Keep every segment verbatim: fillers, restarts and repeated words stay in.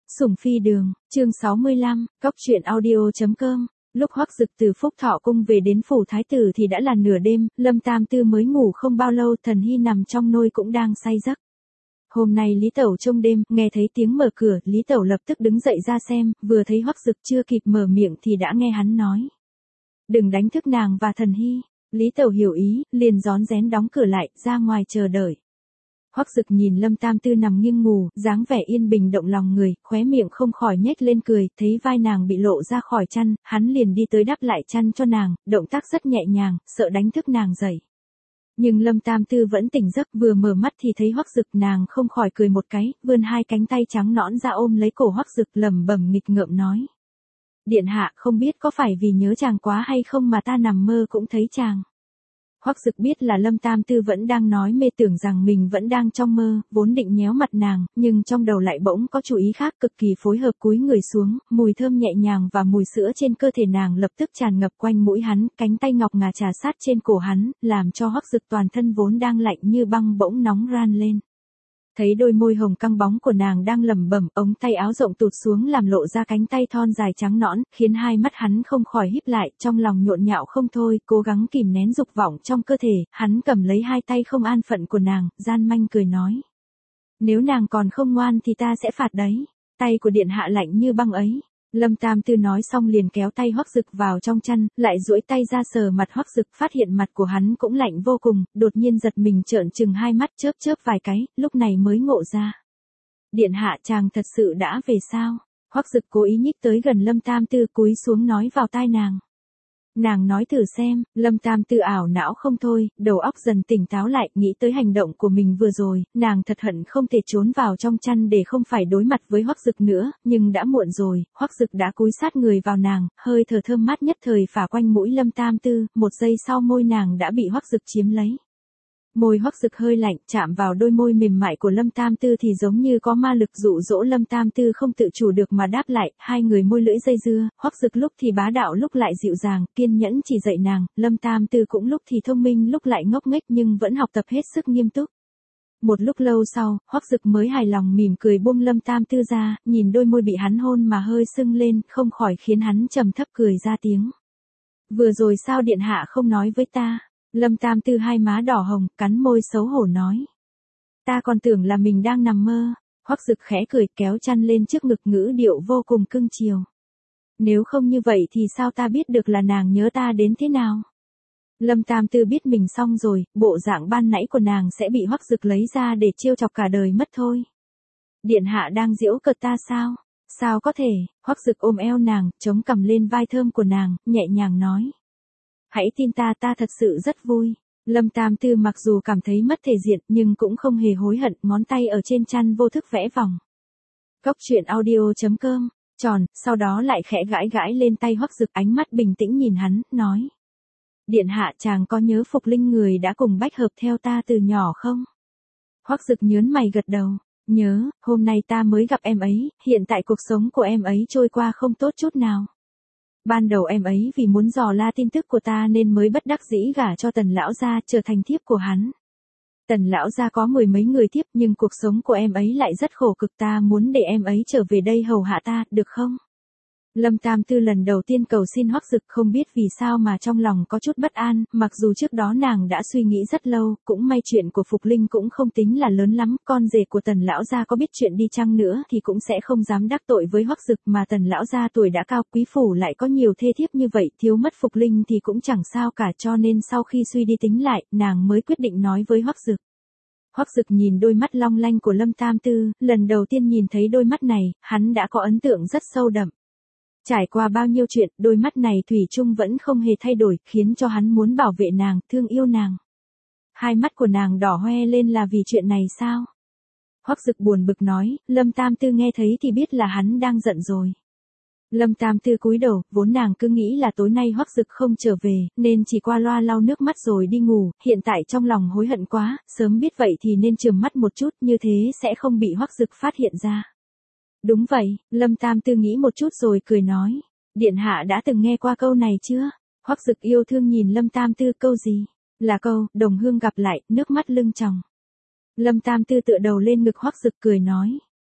Sủng phi đường, chương sáu mươi lăm, cóc truyện audio.com. Lúc Hoắc Dực từ Phúc Thọ cung về đến phủ thái tử thì đã là nửa đêm, Lâm Tam Tư mới ngủ không bao lâu, Thần Hy nằm trong nôi cũng đang say giấc. Hôm nay Lý Tẩu trông đêm, nghe thấy tiếng mở cửa, Lý Tẩu lập tức đứng dậy ra xem, vừa thấy Hoắc Dực chưa kịp mở miệng thì đã nghe hắn nói: "Đừng đánh thức nàng và Thần Hy." Lý Tẩu hiểu ý, liền rón rén đóng cửa lại, ra ngoài chờ đợi. Hoắc Dực nhìn Lâm Tam Tư nằm nghiêng ngủ, dáng vẻ yên bình động lòng người, khóe miệng không khỏi nhếch lên cười, thấy vai nàng bị lộ ra khỏi chăn, hắn liền đi tới đắp lại chăn cho nàng, động tác rất nhẹ nhàng, sợ đánh thức nàng dậy. Nhưng Lâm Tam Tư vẫn tỉnh giấc, vừa mở mắt thì thấy Hoắc Dực, nàng không khỏi cười một cái, vươn hai cánh tay trắng nõn ra ôm lấy cổ Hoắc Dực, lẩm bẩm nghịch ngợm nói: "Điện hạ, không biết có phải vì nhớ chàng quá hay không mà ta nằm mơ cũng thấy chàng." Hoắc Dực biết là Lâm Tam Tư vẫn đang nói mê, tưởng rằng mình vẫn đang trong mơ, vốn định nhéo mặt nàng, nhưng trong đầu lại bỗng có chủ ý khác, cực kỳ phối hợp cúi người xuống, mùi thơm nhẹ nhàng và mùi sữa trên cơ thể nàng lập tức tràn ngập quanh mũi hắn, cánh tay ngọc ngà trà sát trên cổ hắn, làm cho Hoắc Dực toàn thân vốn đang lạnh như băng bỗng nóng ran lên. Thấy đôi môi hồng căng bóng của nàng đang lẩm bẩm, ống tay áo rộng tụt xuống làm lộ ra cánh tay thon dài trắng nõn, khiến hai mắt hắn không khỏi híp lại, trong lòng nhộn nhạo không thôi, cố gắng kìm nén dục vọng trong cơ thể, hắn cầm lấy hai tay không an phận của nàng, gian manh cười nói: "Nếu nàng còn không ngoan thì ta sẽ phạt đấy, tay của điện hạ lạnh như băng ấy." Lâm Tam Tư nói xong liền kéo tay Hoắc Dực vào trong chăn, lại duỗi tay ra sờ mặt Hoắc Dực, phát hiện mặt của hắn cũng lạnh vô cùng, đột nhiên giật mình trợn trừng hai mắt, chớp chớp vài cái, lúc này mới ngộ ra. "Điện hạ, chàng thật sự đã về sao?" Hoắc Dực cố ý nhích tới gần Lâm Tam Tư, cúi xuống nói vào tai nàng. "Nàng nói thử xem." Lâm Tam Tư ảo não không thôi, đầu óc dần tỉnh táo lại, nghĩ tới hành động của mình vừa rồi, nàng thật hận không thể trốn vào trong chăn để không phải đối mặt với Hoắc Dực nữa, nhưng đã muộn rồi, Hoắc Dực đã cúi sát người vào nàng, hơi thở thơm mát nhất thời phả quanh mũi Lâm Tam Tư, một giây sau môi nàng đã bị Hoắc Dực chiếm lấy. Môi Hoắc Dực hơi lạnh, chạm vào đôi môi mềm mại của Lâm Tam Tư thì giống như có ma lực dụ dỗ Lâm Tam Tư không tự chủ được mà đáp lại, hai người môi lưỡi dây dưa, Hoắc Dực lúc thì bá đạo lúc lại dịu dàng, kiên nhẫn chỉ dạy nàng, Lâm Tam Tư cũng lúc thì thông minh lúc lại ngốc nghếch nhưng vẫn học tập hết sức nghiêm túc. Một lúc lâu sau, Hoắc Dực mới hài lòng mỉm cười buông Lâm Tam Tư ra, nhìn đôi môi bị hắn hôn mà hơi sưng lên, không khỏi khiến hắn trầm thấp cười ra tiếng. "Vừa rồi sao điện hạ không nói với ta?" Lâm Tam Tư hai má đỏ hồng, cắn môi xấu hổ nói: "Ta còn tưởng là mình đang nằm mơ." Hoắc Dực khẽ cười, kéo chăn lên trước ngực, ngữ điệu vô cùng cưng chiều: "Nếu không như vậy thì sao ta biết được là nàng nhớ ta đến thế nào?" Lâm Tam Tư biết mình xong rồi, bộ dạng ban nãy của nàng sẽ bị Hoắc Dực lấy ra để trêu chọc cả đời mất thôi. "Điện hạ đang giễu cợt ta sao?" "Sao có thể?" Hoắc Dực ôm eo nàng, chống cằm lên vai thơm của nàng, nhẹ nhàng nói: "Hãy tin ta, ta thật sự rất vui." Lâm Tam Tư mặc dù cảm thấy mất thể diện nhưng cũng không hề hối hận, ngón tay ở trên chăn vô thức vẽ vòng. Cóc truyện audio.com, tròn, sau đó lại khẽ gãi gãi lên tay Hoắc Dực, ánh mắt bình tĩnh nhìn hắn, nói: "Điện hạ, chàng có nhớ Phục Linh người đã cùng bách hợp theo ta từ nhỏ không?" Hoắc Dực nhớn mày gật đầu: "Nhớ, hôm nay ta mới gặp em ấy, hiện tại cuộc sống của em ấy trôi qua không tốt chút nào. Ban đầu em ấy vì muốn dò la tin tức của ta nên mới bất đắc dĩ gả cho Tần lão gia, trở thành thiếp của hắn. Tần lão gia có mười mấy người thiếp nhưng cuộc sống của em ấy lại rất khổ cực, ta muốn để em ấy trở về đây hầu hạ ta, được không?" Lâm Tam Tư lần đầu tiên cầu xin Hoắc Dực, không biết vì sao mà trong lòng có chút bất an, mặc dù trước đó nàng đã suy nghĩ rất lâu, cũng may chuyện của Phục Linh cũng không tính là lớn lắm, con rể của Tần lão gia có biết chuyện đi chăng nữa thì cũng sẽ không dám đắc tội với Hoắc Dực, mà Tần lão gia tuổi đã cao, quý phủ lại có nhiều thê thiếp như vậy, thiếu mất Phục Linh thì cũng chẳng sao cả, cho nên sau khi suy đi tính lại, nàng mới quyết định nói với Hoắc Dực. Hoắc Dực nhìn đôi mắt long lanh của Lâm Tam Tư, lần đầu tiên nhìn thấy đôi mắt này, hắn đã có ấn tượng rất sâu đậm. Trải qua bao nhiêu chuyện, đôi mắt này thủy chung vẫn không hề thay đổi, khiến cho hắn muốn bảo vệ nàng, thương yêu nàng. Hai mắt của nàng đỏ hoe lên là vì chuyện này sao? Hoắc Dực buồn bực nói, Lâm Tam Tư nghe thấy thì biết là hắn đang giận rồi. Lâm Tam Tư cúi đầu, vốn nàng cứ nghĩ là tối nay Hoắc Dực không trở về, nên chỉ qua loa lau nước mắt rồi đi ngủ, hiện tại trong lòng hối hận quá, sớm biết vậy thì nên chườm mắt một chút, như thế sẽ không bị Hoắc Dực phát hiện ra. Đúng vậy, Lâm Tam Tư nghĩ một chút rồi cười nói: "Điện hạ đã từng nghe qua câu này chưa?" Hoắc Dực yêu thương nhìn Lâm Tam Tư, câu gì? Là câu, đồng hương gặp lại, nước mắt lưng tròng. Lâm Tam Tư tựa đầu lên ngực Hoắc Dực cười nói: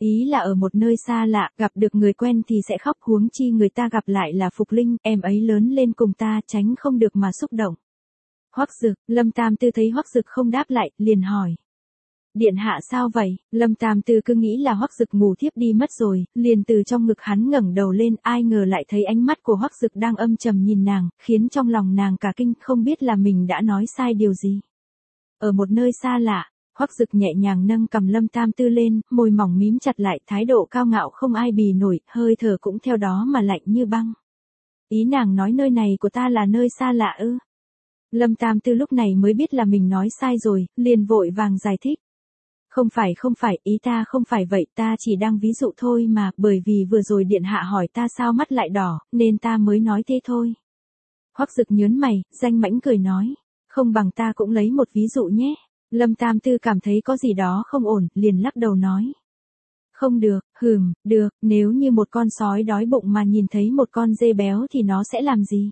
Ý là ở một nơi xa lạ, gặp được người quen thì sẽ khóc, huống chi người ta gặp lại là Phục Linh, em ấy lớn lên cùng ta, tránh không được mà xúc động. Hoắc Dực, Lâm Tam Tư thấy Hoắc Dực không đáp lại, liền hỏi. Điện hạ sao vậy? Lâm Tam Tư cứ nghĩ là Hoắc Dực ngủ thiếp đi mất rồi, liền từ trong ngực hắn ngẩng đầu lên, ai ngờ lại thấy ánh mắt của Hoắc Dực đang âm trầm nhìn nàng, khiến trong lòng nàng cả kinh, không biết là mình đã nói sai điều gì. Ở một nơi xa lạ, Hoắc Dực nhẹ nhàng nâng cầm Lâm Tam Tư lên, môi mỏng mím chặt lại, thái độ cao ngạo không ai bì nổi, hơi thở cũng theo đó mà lạnh như băng. Ý nàng nói nơi này của ta là nơi xa lạ ư? Lâm Tam Tư lúc này mới biết là mình nói sai rồi, liền vội vàng giải thích. Không phải không phải, ý ta không phải vậy, ta chỉ đang ví dụ thôi mà, bởi vì vừa rồi điện hạ hỏi ta sao mắt lại đỏ, nên ta mới nói thế thôi. Hoắc Dực nhớn mày, danh mãnh cười nói, không bằng ta cũng lấy một ví dụ nhé. Lâm Tam Tư cảm thấy có gì đó không ổn, liền lắc đầu nói. Không được, hừm, được, nếu như một con sói đói bụng mà nhìn thấy một con dê béo thì nó sẽ làm gì?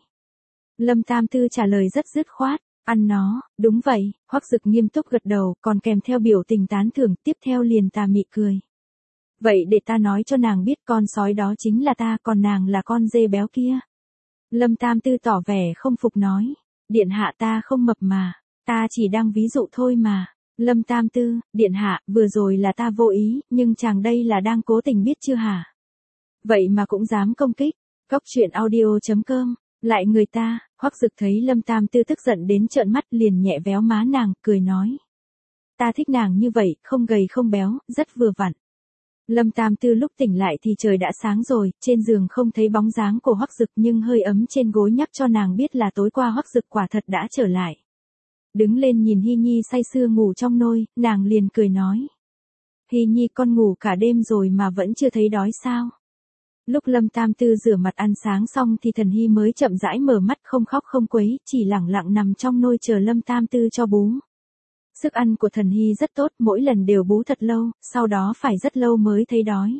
Lâm Tam Tư trả lời rất dứt khoát. Ăn nó, đúng vậy, Hoắc Dực nghiêm túc gật đầu, còn kèm theo biểu tình tán thưởng, tiếp theo liền tà mị cười. Vậy để ta nói cho nàng biết con sói đó chính là ta, còn nàng là con dê béo kia. Lâm Tam Tư tỏ vẻ không phục nói, điện hạ ta không mập mà, ta chỉ đang ví dụ thôi mà. Lâm Tam Tư, điện hạ, vừa rồi là ta vô ý, nhưng chàng đây là đang cố tình biết chưa hả? Vậy mà cũng dám công kích, góc truyện audio chấm com. Lại người ta, Hoắc Dực thấy Lâm Tam Tư tức giận đến trợn mắt liền nhẹ véo má nàng, cười nói. Ta thích nàng như vậy, không gầy không béo, rất vừa vặn. Lâm Tam Tư lúc tỉnh lại thì trời đã sáng rồi, trên giường không thấy bóng dáng của Hoắc Dực nhưng hơi ấm trên gối nhắc cho nàng biết là tối qua Hoắc Dực quả thật đã trở lại. Đứng lên nhìn Hy Nhi say sưa ngủ trong nôi, nàng liền cười nói. Hy Nhi con ngủ cả đêm rồi mà vẫn chưa thấy đói sao? Lúc Lâm Tam Tư rửa mặt ăn sáng xong thì Thần Hy mới chậm rãi mở mắt, không khóc không quấy, chỉ lẳng lặng nằm trong nôi chờ Lâm Tam Tư cho bú. Sức ăn của Thần Hy rất tốt, mỗi lần đều bú thật lâu, sau đó phải rất lâu mới thấy đói.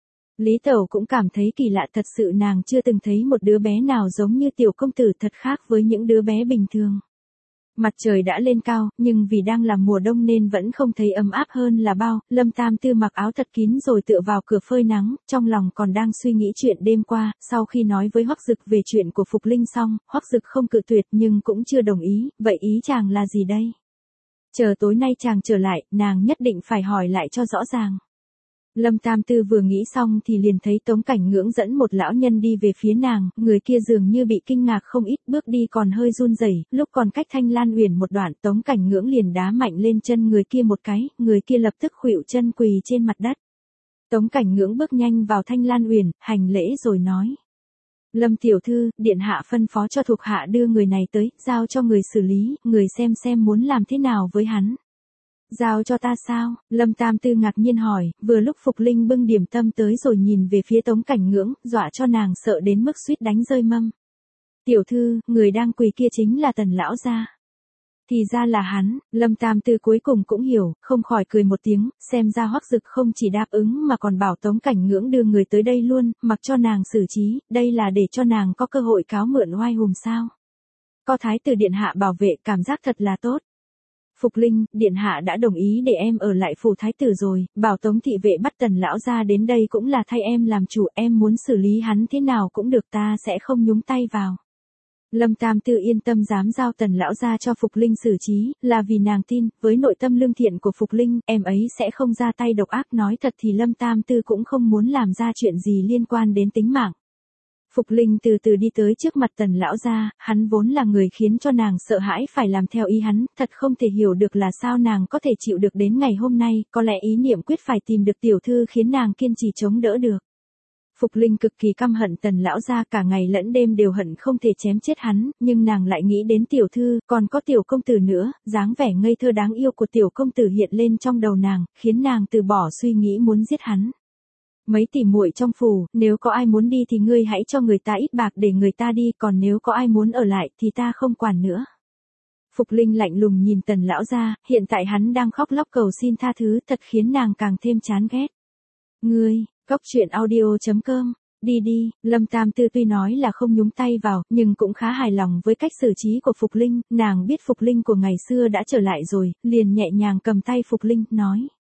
Lý Tẩu cũng cảm thấy kỳ lạ, thật sự nàng chưa từng thấy một đứa bé nào giống như tiểu công tử, thật khác với những đứa bé bình thường. Mặt trời đã lên cao, nhưng vì đang là mùa đông nên vẫn không thấy ấm áp hơn là bao. Lâm Tam Tư mặc áo thật kín rồi tựa vào cửa phơi nắng, trong lòng còn đang suy nghĩ chuyện đêm qua. Sau khi nói với Hoắc Dực về chuyện của Phục Linh xong, Hoắc Dực không cự tuyệt nhưng cũng chưa đồng ý. Vậy ý chàng là gì đây? Chờ tối nay chàng trở lại, nàng nhất định phải hỏi lại cho rõ ràng. Lâm Tam Tư vừa nghĩ xong thì liền thấy Tống Cảnh Ngưỡng dẫn một lão nhân đi về phía nàng, người kia dường như bị kinh ngạc không ít, bước đi còn hơi run rẩy, lúc còn cách Thanh Lan Uyển một đoạn, Tống Cảnh Ngưỡng liền đá mạnh lên chân người kia một cái, người kia lập tức khuỵu chân quỳ trên mặt đất. Tống Cảnh Ngưỡng bước nhanh vào Thanh Lan Uyển, hành lễ rồi nói: "Lâm tiểu thư, điện hạ phân phó cho thuộc hạ đưa người này tới, giao cho người xử lý, người xem xem muốn làm thế nào với hắn." "Giao cho ta sao?" Lâm Tam Tư ngạc nhiên hỏi, vừa lúc Phục Linh bưng điểm tâm tới rồi nhìn về phía Tống Cảnh Ngưỡng, dọa cho nàng sợ đến mức suýt đánh rơi mâm. "Tiểu thư, người đang quỳ kia chính là Tần lão gia." Thì ra là hắn. Lâm Tam Tư cuối cùng cũng hiểu, không khỏi cười một tiếng, xem ra Hoắc Dực không chỉ đáp ứng mà còn bảo Tống Cảnh Ngưỡng đưa người tới đây luôn, mặc cho nàng xử trí, đây là để cho nàng có cơ hội cáo mượn oai hùng sao? Có thái tử điện hạ bảo vệ, cảm giác thật là tốt. "Phục Linh, điện hạ đã đồng ý để em ở lại phủ thái tử rồi, bảo Tống thị vệ bắt Tần lão gia đến đây cũng là thay em làm chủ, em muốn xử lý hắn thế nào cũng được, ta sẽ không nhúng tay vào." Lâm Tam Tư yên tâm dám giao Tần lão gia cho Phục Linh xử trí, là vì nàng tin, với nội tâm lương thiện của Phục Linh, em ấy sẽ không ra tay độc ác. Nói thật thì Lâm Tam Tư cũng không muốn làm ra chuyện gì liên quan đến tính mạng. Phục Linh từ từ đi tới trước mặt Tần lão gia, hắn vốn là người khiến cho nàng sợ hãi phải làm theo ý hắn, thật không thể hiểu được là sao nàng có thể chịu được đến ngày hôm nay, có lẽ ý niệm quyết phải tìm được tiểu thư khiến nàng kiên trì chống đỡ được. Phục Linh cực kỳ căm hận Tần lão gia, cả ngày lẫn đêm đều hận không thể chém chết hắn, nhưng nàng lại nghĩ đến tiểu thư, còn có tiểu công tử nữa, dáng vẻ ngây thơ đáng yêu của tiểu công tử hiện lên trong đầu nàng, khiến nàng từ bỏ suy nghĩ muốn giết hắn. "Mấy tỷ muội trong phủ, nếu có ai muốn đi thì ngươi hãy cho người ta ít bạc để người ta đi, còn nếu có ai muốn ở lại thì ta không quản nữa." Phục Linh lạnh lùng nhìn Tần lão gia, hiện tại hắn đang khóc lóc cầu xin tha thứ, thật khiến nàng càng thêm chán ghét. "Ngươi, Góc truyện audio chấm com, đi đi." Lâm Tam Tư tuy nói là không nhúng tay vào, nhưng cũng khá hài lòng với cách xử trí của Phục Linh, nàng biết Phục Linh của ngày xưa đã trở lại rồi, liền nhẹ nhàng cầm tay Phục Linh, nói: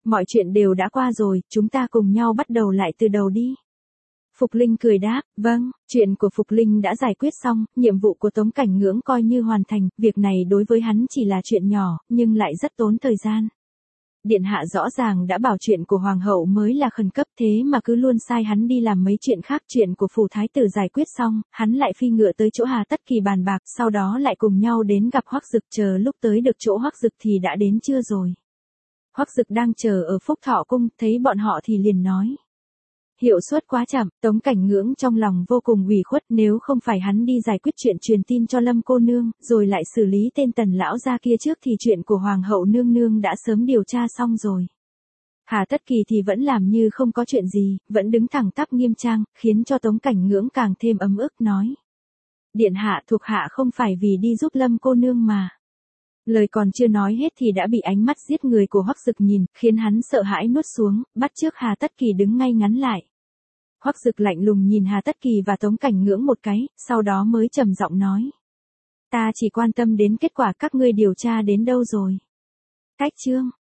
mọi chuyện đều đã qua rồi, chúng ta cùng nhau bắt đầu lại từ đầu đi. Phục Linh cười đáp, vâng, chuyện của Phục Linh đã giải quyết xong, nhiệm vụ của Tống Cảnh Ngưỡng coi như hoàn thành, việc này đối với hắn chỉ là chuyện nhỏ, nhưng lại rất tốn thời gian. Điện hạ rõ ràng đã bảo chuyện của hoàng hậu mới là khẩn cấp thế mà cứ luôn sai hắn đi làm mấy chuyện khác. Chuyện của phủ thái tử giải quyết xong, hắn lại phi ngựa tới chỗ Hà Tất Kỳ bàn bạc, sau đó lại cùng nhau đến gặp Hoắc Dực, chờ lúc tới được chỗ Hoắc Dực thì đã đến trưa rồi. Hoắc Dực đang chờ ở Phúc Thọ cung, thấy bọn họ thì liền nói. Hiệu suất quá chậm. Tống Cảnh Ngưỡng trong lòng vô cùng ủy khuất, nếu không phải hắn đi giải quyết chuyện truyền tin cho Lâm cô nương, rồi lại xử lý tên Tần lão gia kia trước thì chuyện của hoàng hậu nương nương đã sớm điều tra xong rồi. Hà Tất Kỳ thì vẫn làm như không có chuyện gì, vẫn đứng thẳng tắp nghiêm trang, khiến cho Tống Cảnh Ngưỡng càng thêm ấm ức nói. Điện hạ, thuộc hạ không phải vì đi giúp Lâm cô nương mà. Lời còn chưa nói hết thì đã bị ánh mắt giết người của Hoắc Dực nhìn, khiến hắn sợ hãi nuốt xuống, bắt chước Hà Tất Kỳ đứng ngay ngắn lại. Hoắc Dực lạnh lùng nhìn Hà Tất Kỳ và Tống Cảnh Ngưỡng một cái, sau đó mới trầm giọng nói. Ta chỉ quan tâm đến kết quả các ngươi điều tra đến đâu rồi. Cách chương.